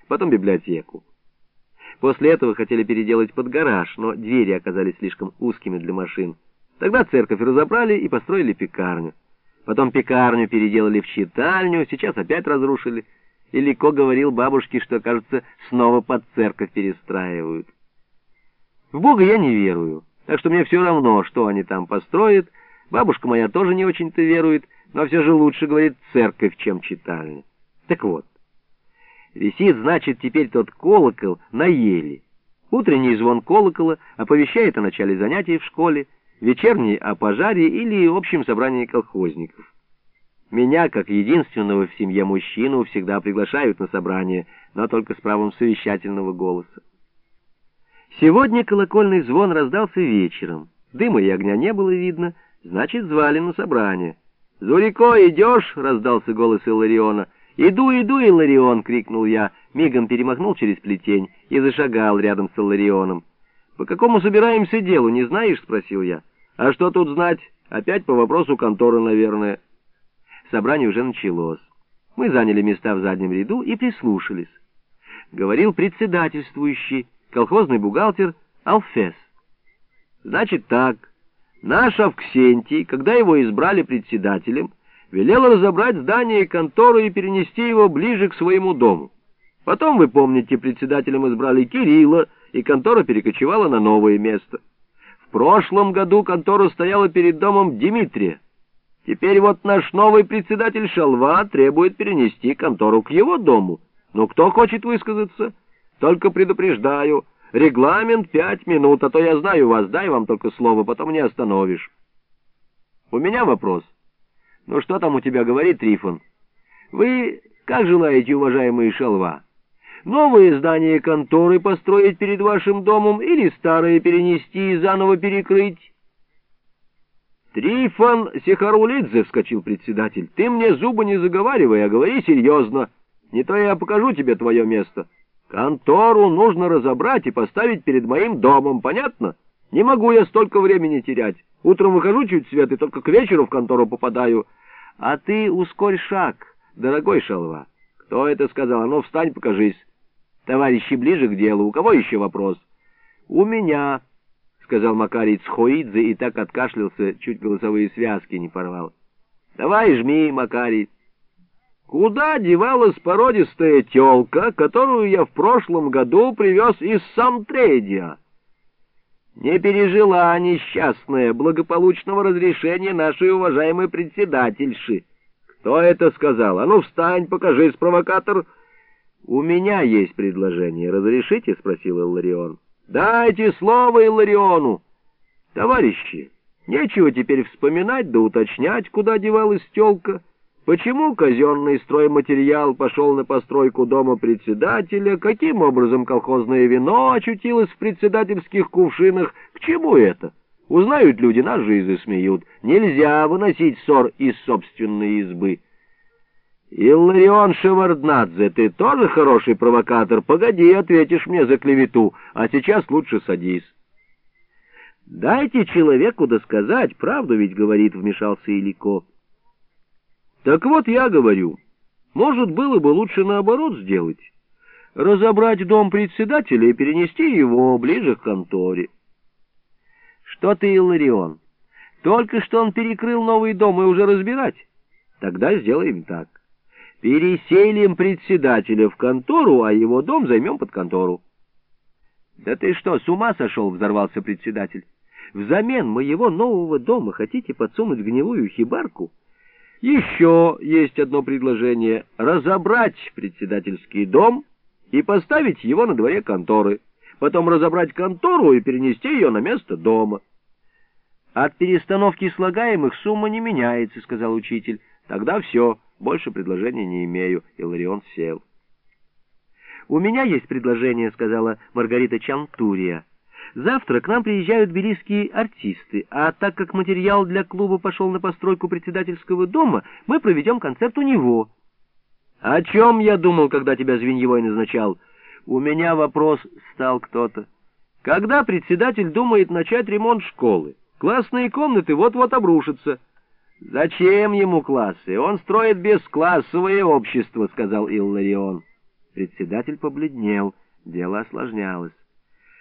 потом библиотеку. После этого хотели переделать под гараж, но двери оказались слишком узкими для машин. Тогда церковь разобрали и построили пекарню. Потом пекарню переделали в читальню, сейчас опять разрушили. И Лико говорил бабушке, что, кажется, снова под церковь перестраивают. В Бога я не верую, так что мне все равно, что они там построят. Бабушка моя тоже не очень-то верует, но все же лучше, говорит, церковь, чем читальня. Так вот, висит, значит, теперь тот колокол на ели. Утренний звон колокола оповещает о начале занятий в школе, вечерний о пожаре или общем собрании колхозников. Меня, как единственного в семье мужчину, всегда приглашают на собрание, но только с правом совещательного голоса. Сегодня колокольный звон раздался вечером. Дыма и огня не было видно, значит, звали на собрание. «Зурико, идешь?» — раздался голос Иллариона. «Иду, иду, Илларион!» — крикнул я, мигом перемахнул через плетень и зашагал рядом с Илларионом. «По какому собираемся делу, не знаешь?» — спросил я. «А что тут знать? Опять по вопросу конторы, наверное». Собрание уже началось. Мы заняли места в заднем ряду и прислушались. Говорил председательствующий, колхозный бухгалтер Алфес. «Значит так, наш Авксентий, когда его избрали председателем, велел разобрать здание конторы и перенести его ближе к своему дому. Потом, вы помните, председателем избрали Кирилла, и контора перекочевала на новое место. В прошлом году контора стояла перед домом Дмитрия. Теперь вот наш новый председатель Шалва требует перенести контору к его дому. Ну, кто хочет высказаться? Только предупреждаю, регламент 5 минут, а то я знаю вас, дай вам только слово, потом не остановишь. У меня вопрос. Ну, что там у тебя говорит Трифон? Вы как желаете, уважаемые Шалва? Новое здание конторы построить перед вашим домом или старое перенести и заново перекрыть? «Трифон Сехарулидзе», — вскочил председатель, — «ты мне зубы не заговаривай, а говори серьезно. Не то я покажу тебе твое место. Контору нужно разобрать и поставить перед моим домом, понятно? Не могу я столько времени терять. Утром выхожу чуть свет и только к вечеру в контору попадаю. А ты ускорь шаг, дорогой Шалва». «Кто это сказал? А ну, встань, покажись. Товарищи, ближе к делу. У кого еще вопрос?» «У меня», — сказал Макарий Цхоидзе и так откашлялся, чуть голосовые связки не порвал. «Давай жми, Макарий». «Куда девалась породистая тёлка, которую я в прошлом году привез из Самтрейдия?» «Не пережила несчастная благополучного разрешения нашей уважаемой председательши». «Кто это сказал? А ну, встань, покажись, провокатор». «У меня есть предложение. Разрешите?» — спросил Илларион. «Дайте слово Иллариону!» «Товарищи, нечего теперь вспоминать да уточнять, куда девалась тёлка. Почему казенный стройматериал пошел на постройку дома председателя? Каким образом колхозное вино очутилось в председательских кувшинах? К чему это? Узнают люди, нас же и засмеют. Нельзя выносить ссор из собственной избы». «Илларион Шеварднадзе, ты тоже хороший провокатор? Погоди, ответишь мне за клевету, а сейчас лучше садись». «Дайте человеку досказать, правду ведь говорит», — вмешался Илико. «Так вот я говорю, может, было бы лучше наоборот сделать. Разобрать дом председателя и перенести его ближе к конторе». «Что ты, Илларион, только что он перекрыл новый дом и уже разбирать? Тогда сделаем так. Переселим председателя в контору, а его дом займем под контору». «Да ты что, с ума сошел?» — взорвался председатель. «Взамен моего нового дома хотите подсунуть гнилую хибарку? Еще есть одно предложение — разобрать председательский дом и поставить его на дворе конторы, потом разобрать контору и перенести ее на место дома». «От перестановки слагаемых сумма не меняется», — сказал учитель. «Тогда все, больше предложений не имею». Илларион сел. «У меня есть предложение», — сказала Маргарита Чантурия. «Завтра к нам приезжают тбилисские артисты, а так как материал для клуба пошел на постройку председательского дома, мы проведем концерт у него». «О чем я думал, когда тебя звеньевой назначал?» «У меня вопрос», — стал кто-то. «Когда председатель думает начать ремонт школы? Классные комнаты вот-вот обрушатся». «Зачем ему классы? Он строит бесклассовое общество», — сказал Илларион. Председатель побледнел, дело осложнялось.